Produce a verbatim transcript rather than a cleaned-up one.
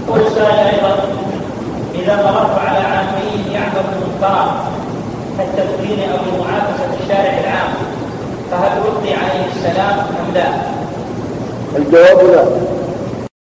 والسائل أيضا إذا مررت على عامي يعمل المنكرات كالتدخين أو المعاكسة في الشارع العام فهل ألقي عليه السلام أم لا؟ الجواب لا.